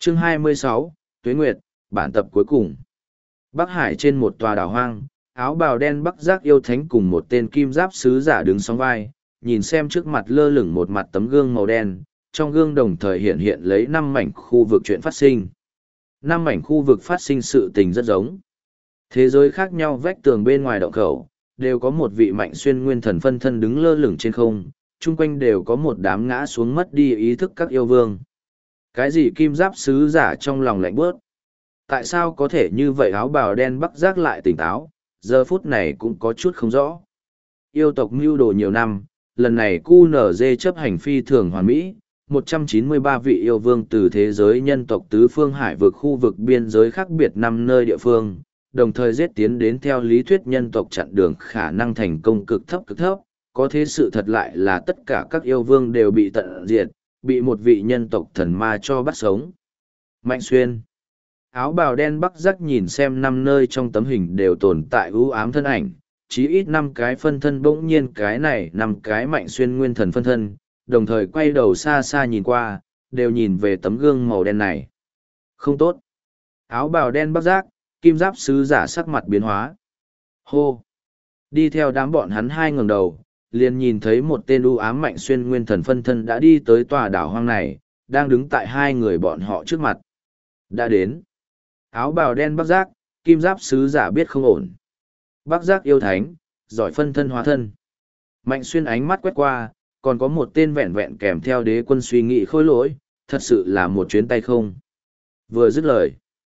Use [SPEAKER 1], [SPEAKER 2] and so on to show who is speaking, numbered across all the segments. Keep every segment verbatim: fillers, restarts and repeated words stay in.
[SPEAKER 1] Chương hai mươi sáu, Tuế Nguyệt, bản tập cuối cùng. Bắc Hải trên một tòa đảo hoang, áo bào đen Bắc Giác yêu thánh cùng một tên kim giáp sứ giả đứng song vai, nhìn xem trước mặt lơ lửng một mặt tấm gương màu đen, trong gương đồng thời hiện hiện lấy năm mảnh khu vực chuyện phát sinh. Năm mảnh khu vực phát sinh sự tình rất giống. Thế giới khác nhau vách tường bên ngoài động khẩu, đều có một vị mạnh xuyên nguyên thần phân thân đứng lơ lửng trên không, chung quanh đều có một đám ngã xuống mất đi ý thức các yêu vương. Cái gì kim giáp sứ giả trong lòng lạnh bớt? Tại sao có thể như vậy áo bào đen Bắc Giác lại tỉnh táo, giờ phút này cũng có chút không rõ. Yêu tộc mưu đồ nhiều năm, lần này quy en giê chấp hành phi thường hoàn mỹ, một trăm chín mươi ba vị yêu vương từ thế giới nhân tộc tứ phương hải vực khu vực biên giới khác biệt năm nơi địa phương, đồng thời giết tiến đến theo lý thuyết nhân tộc chặn đường khả năng thành công cực thấp cực thấp, có thế sự thật lại là tất cả các yêu vương đều bị tận diệt, bị một vị nhân tộc thần ma cho bắt sống. Mạnh Xuyên. Áo bào đen Bắc Giác nhìn xem năm nơi trong tấm hình đều tồn tại ưu ám thân ảnh, chí ít năm cái phân thân bỗng nhiên cái này năm cái Mạnh Xuyên nguyên thần phân thân, đồng thời quay đầu xa xa nhìn qua, đều nhìn về tấm gương màu đen này. Không tốt. Áo bào đen Bắc Giác, kim giáp sứ giả sắc mặt biến hóa. Hô. Đi theo đám bọn hắn hai ngẩng đầu, liền nhìn thấy một tên ưu ám Mạnh Xuyên nguyên thần phân thân đã đi tới tòa đảo hoang này, đang đứng tại hai người bọn họ trước mặt. Đã đến. Áo bào đen Bắc Giác, kim giáp sứ giả biết không ổn. Bắc Giác yêu thánh, giỏi phân thân hóa thân. Mạnh Xuyên ánh mắt quét qua, còn có một tên vẹn vẹn kèm theo đế quân suy nghĩ khôi lỗi, thật sự là một chuyến tay không. Vừa dứt lời,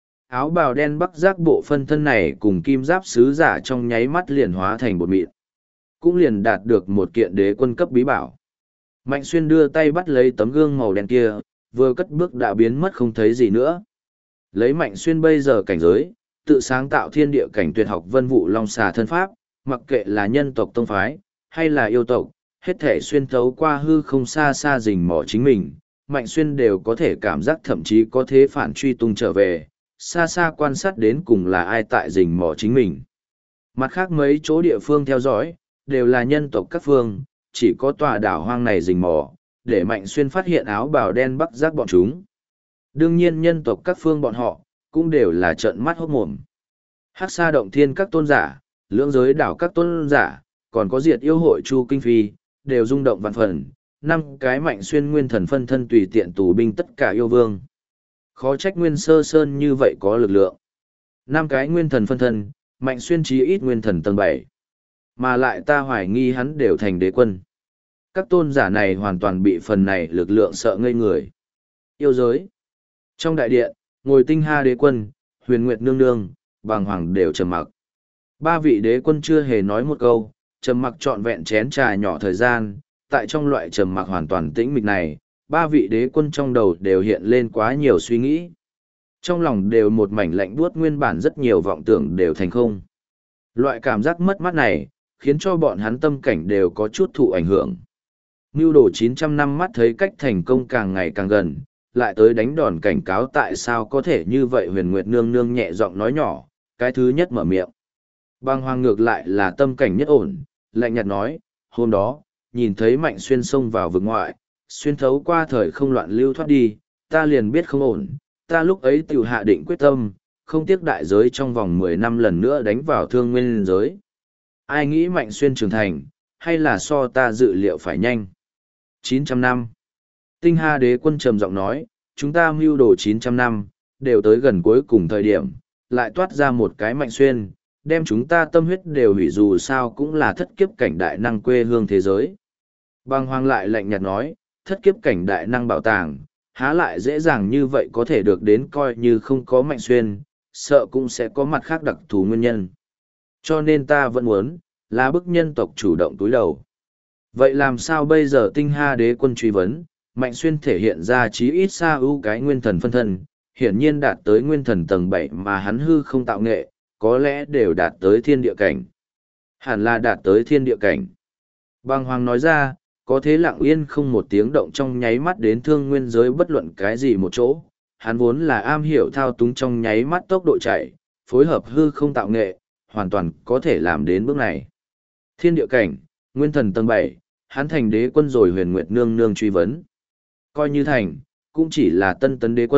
[SPEAKER 1] áo bào đen Bắc Giác bộ phân thân này cùng kim giáp sứ giả trong nháy mắt liền hóa thành bột mịn. Cũng liền đạt được một kiện đế quân cấp bí bảo. Mạnh Xuyên đưa tay bắt lấy tấm gương màu đen kia, vừa cất bước đã biến mất không thấy gì nữa. Lấy Mạnh Xuyên bây giờ cảnh giới, tự sáng tạo thiên địa cảnh tuyệt học vân vụ long xà thân pháp, mặc kệ là nhân tộc tông phái, hay là yêu tộc, hết thể xuyên thấu qua hư không xa xa rình mỏ chính mình, Mạnh Xuyên đều có thể cảm giác thậm chí có thế phản truy tung trở về, xa xa quan sát đến cùng là ai tại rình mỏ chính mình. Mặt khác mấy chỗ địa phương theo dõi, đều là nhân tộc các phương, chỉ có tòa đảo hoang này rình mò, để Mạnh Xuyên phát hiện áo bào đen Bắc Giác bọn chúng. Đương nhiên nhân tộc các phương bọn họ, cũng đều là trợn mắt hốt mồm. Hắc Sa động thiên các tôn giả, lưỡng giới đảo các tôn giả, còn có diệt yêu hội Chu Kinh Phi, đều rung động vạn phần, năm cái Mạnh Xuyên nguyên thần phân thân tùy tiện tù binh tất cả yêu vương. Khó trách Nguyên Sơ Sơn như vậy có lực lượng. Năm cái nguyên thần phân thân, Mạnh Xuyên chí ít nguyên thần tầng bảy. Mà lại ta hoài nghi hắn đều thành đế quân. Các tôn giả này hoàn toàn bị phần này lực lượng sợ ngây người. Yêu giới. Trong đại điện, ngồi Tinh Ha đế quân, Huyền Nguyệt nương nương, Bàng Hoàng đều trầm mặc. Ba vị đế quân chưa hề nói một câu, trầm mặc trọn vẹn chén trà nhỏ thời gian, tại trong loại trầm mặc hoàn toàn tĩnh mịch này, ba vị đế quân trong đầu đều hiện lên quá nhiều suy nghĩ. Trong lòng đều một mảnh lạnh buốt, nguyên bản rất nhiều vọng tưởng đều thành không. Loại cảm giác mất mát này, khiến cho bọn hắn tâm cảnh đều có chút thụ ảnh hưởng. Mưu đồ chín trăm năm mắt thấy cách thành công càng ngày càng gần, lại tới đánh đòn cảnh cáo tại sao có thể như vậy. Huyền Nguyệt nương nương nhẹ giọng nói nhỏ, cái thứ nhất mở miệng. Bàng Hoàng ngược lại là tâm cảnh nhất ổn, lạnh nhạt nói, hôm đó, nhìn thấy Mạnh Xuyên xông vào vực ngoại, xuyên thấu qua thời không loạn lưu thoát đi, ta liền biết không ổn, ta lúc ấy tiểu hạ định quyết tâm, không tiếc đại giới trong vòng mười năm lần nữa đánh vào thương nguyên giới. Ai nghĩ Mạnh Xuyên trưởng thành, hay là so ta dự liệu phải nhanh. chín trăm năm. Tinh Ha đế quân trầm giọng nói, chúng ta mưu đồ chín trăm năm, đều tới gần cuối cùng thời điểm, lại toát ra một cái Mạnh Xuyên, đem chúng ta tâm huyết đều hủy, dù sao cũng là thất kiếp cảnh đại năng quê hương thế giới. Bàng Hoàng lại lạnh nhạt nói, thất kiếp cảnh đại năng bảo tàng, há lại dễ dàng như vậy có thể được đến, coi như không có Mạnh Xuyên, sợ cũng sẽ có mặt khác đặc thù nguyên nhân. Cho nên ta vẫn muốn, là bức nhân tộc chủ động túi đầu. Vậy làm sao bây giờ? Tinh Ha đế quân truy vấn, Mạnh Xuyên thể hiện ra chí ít xa ưu cái nguyên thần phân thân, hiển nhiên đạt tới nguyên thần tầng bảy mà hắn hư không tạo nghệ, có lẽ đều đạt tới thiên địa cảnh. Hẳn là đạt tới thiên địa cảnh. Bàng Hoàng nói ra, có thế lặng yên không một tiếng động trong nháy mắt đến thương nguyên giới bất luận cái gì một chỗ. Hắn vốn là am hiểu thao túng trong nháy mắt tốc độ chạy, phối hợp hư không tạo nghệ, hoàn toàn có thể làm đến bước này. Thiên địa cảnh, nguyên thần tầng bảy, hắn thành đế quân rồi. Huyền Nguyệt nương nương truy vấn. Coi như thành, cũng chỉ là tân tấn đế quân,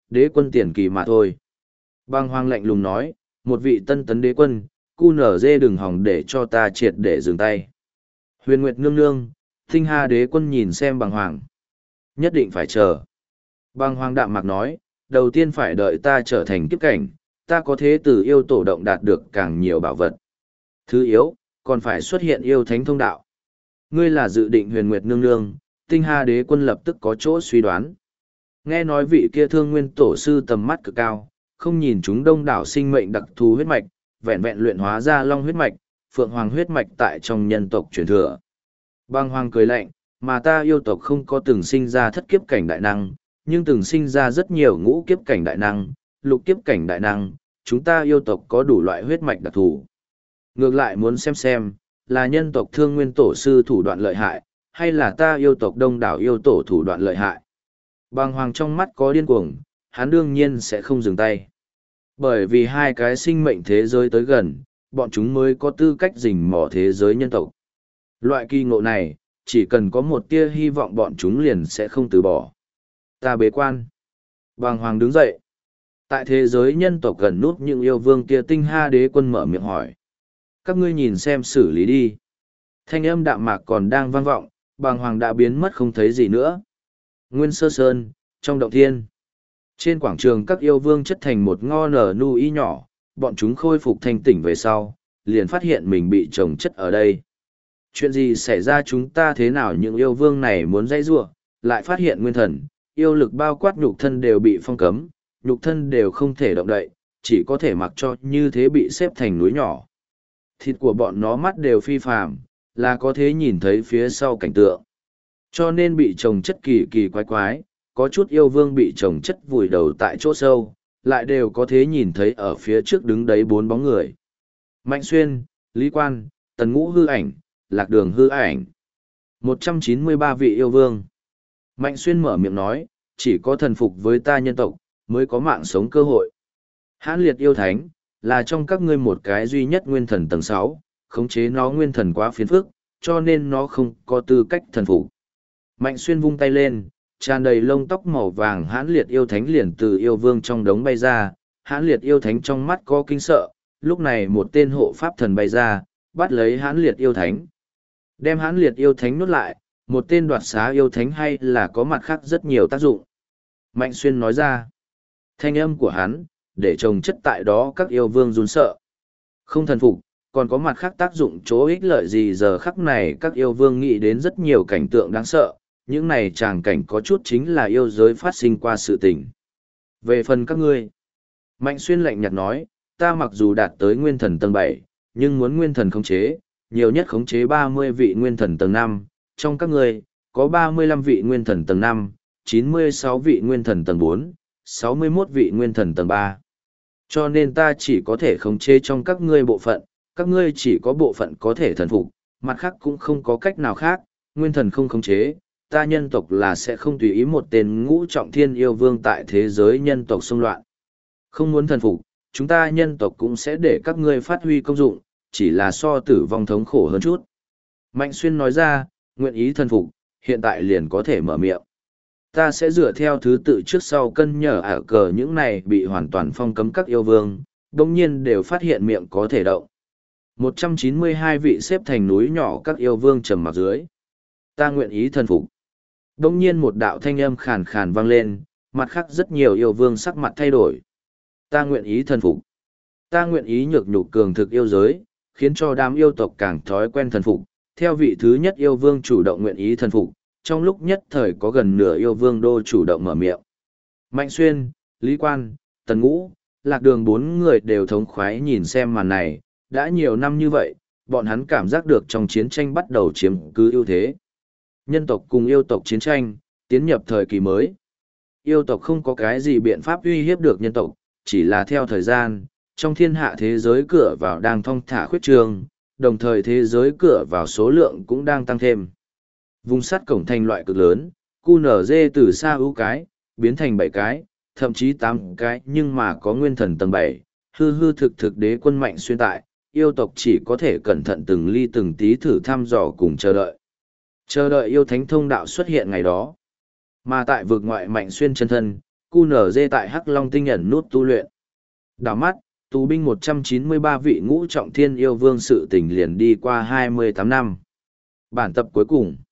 [SPEAKER 1] đế quân tiền kỳ mà thôi. Bàng hoàng lạnh lùng nói, một vị tân tấn đế quân, cu nở dê đừng hòng để cho ta triệt để dừng tay. Huyền Nguyệt nương nương, Tinh Hà đế quân nhìn xem bàng hoàng. Nhất định phải chờ. Bàng hoàng đạm mạc nói, đầu tiên phải đợi ta trở thành kiếp cảnh, ta có thế từ yêu tổ động đạt được càng nhiều bảo vật. Thứ yếu, còn phải xuất hiện yêu thánh thông đạo. Ngươi là dự định Huyền Nguyệt nương nương, Tinh Hà đế quân lập tức có chỗ suy đoán. Nghe nói vị kia thương nguyên tổ sư tầm mắt cực cao, không nhìn chúng đông đảo sinh mệnh đặc thù huyết mạch, vẹn vẹn luyện hóa ra long huyết mạch, phượng hoàng huyết mạch tại trong nhân tộc truyền thừa. Bàng hoàng cười lạnh, mà ta yêu tộc không có từng sinh ra thất kiếp cảnh đại năng, nhưng từng sinh ra rất nhiều ngũ kiếp cảnh đại năng, lục kiếp cảnh đại năng, chúng ta yêu tộc có đủ loại huyết mạch đặc thù. Ngược lại muốn xem xem, là nhân tộc thương nguyên tổ sư thủ đoạn lợi hại, hay là ta yêu tộc đông đảo yêu tổ thủ đoạn lợi hại. Bàng hoàng trong mắt có điên cuồng, hắn đương nhiên sẽ không dừng tay. Bởi vì hai cái sinh mệnh thế giới tới gần, bọn chúng mới có tư cách rình mò thế giới nhân tộc. Loại kỳ ngộ này, chỉ cần có một tia hy vọng bọn chúng liền sẽ không từ bỏ. Ta bế quan. Bàng hoàng đứng dậy. Tại thế giới nhân tộc gần nút những yêu vương kia Tinh Ha đế quân mở miệng hỏi. Các ngươi nhìn xem xử lý đi. Thanh âm đạm mạc còn đang vang vọng, bàng hoàng đã biến mất không thấy gì nữa. Nguyên Sơ Sơn, trong động thiên. Trên quảng trường các yêu vương chất thành một ngo nở nu y nhỏ, bọn chúng khôi phục thanh tỉnh về sau, liền phát hiện mình bị trồng chất ở đây. Chuyện gì xảy ra chúng ta thế nào những yêu vương này muốn dãy rua, lại phát hiện nguyên thần, yêu lực bao quát nhục thân đều bị phong cấm, nhục thân đều không thể động đậy, chỉ có thể mặc cho như thế bị xếp thành núi nhỏ. Thịt của bọn nó mắt đều phi phàm, là có thể nhìn thấy phía sau cảnh tượng. Cho nên bị trồng chất kỳ kỳ quái quái, có chút yêu vương bị trồng chất vùi đầu tại chỗ sâu, lại đều có thể nhìn thấy ở phía trước đứng đấy bốn bóng người. Mạnh Xuyên, Lý Quan, Tần Ngũ hư ảnh, Lạc Đường hư ảnh. một trăm chín mươi ba vị yêu vương. Mạnh Xuyên mở miệng nói, chỉ có thần phục với ta nhân tộc, mới có mạng sống cơ hội. Hãn Liệt yêu thánh, là trong các ngươi một cái duy nhất nguyên thần tầng sáu, khống chế nó nguyên thần quá phiền phức, cho nên nó không có tư cách thần phục. Mạnh Xuyên vung tay lên, tràn đầy lông tóc màu vàng Hãn Liệt yêu thánh liền từ yêu vương trong đống bay ra, Hãn Liệt yêu thánh trong mắt có kinh sợ, lúc này một tên hộ pháp thần bay ra, bắt lấy Hãn Liệt yêu thánh. Đem Hãn Liệt yêu thánh nuốt lại, một tên đoạt xá yêu thánh hay là có mặt khác rất nhiều tác dụng. Mạnh Xuyên nói ra, thanh âm của hắn, để trồng chất tại đó các yêu vương run sợ. Không thần phục, còn có mặt khác tác dụng chỗ ích lợi gì giờ khắc này các yêu vương nghĩ đến rất nhiều cảnh tượng đáng sợ, những này tràng cảnh có chút chính là yêu giới phát sinh qua sự tình. Về phần các ngươi, Mạnh Xuyên lạnh nhạt nói, ta mặc dù đạt tới nguyên thần tầng bảy, nhưng muốn nguyên thần khống chế, nhiều nhất khống chế ba mươi vị nguyên thần tầng năm, trong các ngươi, có ba mươi lăm vị nguyên thần tầng năm, chín mươi sáu vị nguyên thần tầng bốn, sáu mươi mốt vị nguyên thần tầng ba. Cho nên ta chỉ có thể khống chế trong các ngươi bộ phận, các ngươi chỉ có bộ phận có thể thần phục, mặt khác cũng không có cách nào khác, nguyên thần không khống chế, ta nhân tộc là sẽ không tùy ý một tên ngũ trọng thiên yêu vương tại thế giới nhân tộc xung loạn. Không muốn thần phục, chúng ta nhân tộc cũng sẽ để các ngươi phát huy công dụng, chỉ là so tử vong thống khổ hơn chút. Mạnh Xuyên nói ra, nguyện ý thần phục, hiện tại liền có thể mở miệng. Ta sẽ dựa theo thứ tự trước sau cân nhở ả cờ những này bị hoàn toàn phong cấm các yêu vương, đồng nhiên đều phát hiện miệng có thể động. một trăm chín mươi hai vị xếp thành núi nhỏ các yêu vương trầm mặc dưới. Ta nguyện ý thần phục. Đồng nhiên một đạo thanh âm khàn khàn vang lên, mặt khác rất nhiều yêu vương sắc mặt thay đổi. Ta nguyện ý thần phục. Ta nguyện ý nhược nhục cường thực yêu giới, khiến cho đám yêu tộc càng thói quen thần phục. Theo vị thứ nhất yêu vương chủ động nguyện ý thần phục, trong lúc nhất thời có gần nửa yêu vương đô chủ động mở miệng. Mạnh Xuyên, Lý Quan, Tần Ngũ, Lạc Đường bốn người đều thống khoái nhìn xem màn này, đã nhiều năm như vậy, bọn hắn cảm giác được trong chiến tranh bắt đầu chiếm cứ ưu thế. Nhân tộc cùng yêu tộc chiến tranh, tiến nhập thời kỳ mới. Yêu tộc không có cái gì biện pháp uy hiếp được nhân tộc, chỉ là theo thời gian, trong thiên hạ thế giới cửa vào đang thong thả khuyết trường, đồng thời thế giới cửa vào số lượng cũng đang tăng thêm. Vùng sắt cổng thành loại cực lớn, cu nở dê từ xa ưu cái, biến thành bảy cái, thậm chí tám cái nhưng mà có nguyên thần tầng bảy, hư hư thực thực đế quân Mạnh Xuyên tại, yêu tộc chỉ có thể cẩn thận từng ly từng tí thử thăm dò cùng chờ đợi. Chờ đợi yêu thánh thông đạo xuất hiện ngày đó. Mà tại vực ngoại Mạnh Xuyên chân thân, Q N G tại Hắc Long tinh ẩn nút tu luyện. Đảo mắt, tù binh một trăm chín mươi ba vị ngũ trọng thiên yêu vương sự tình liền đi qua hai mươi tám năm. Bản tập cuối cùng.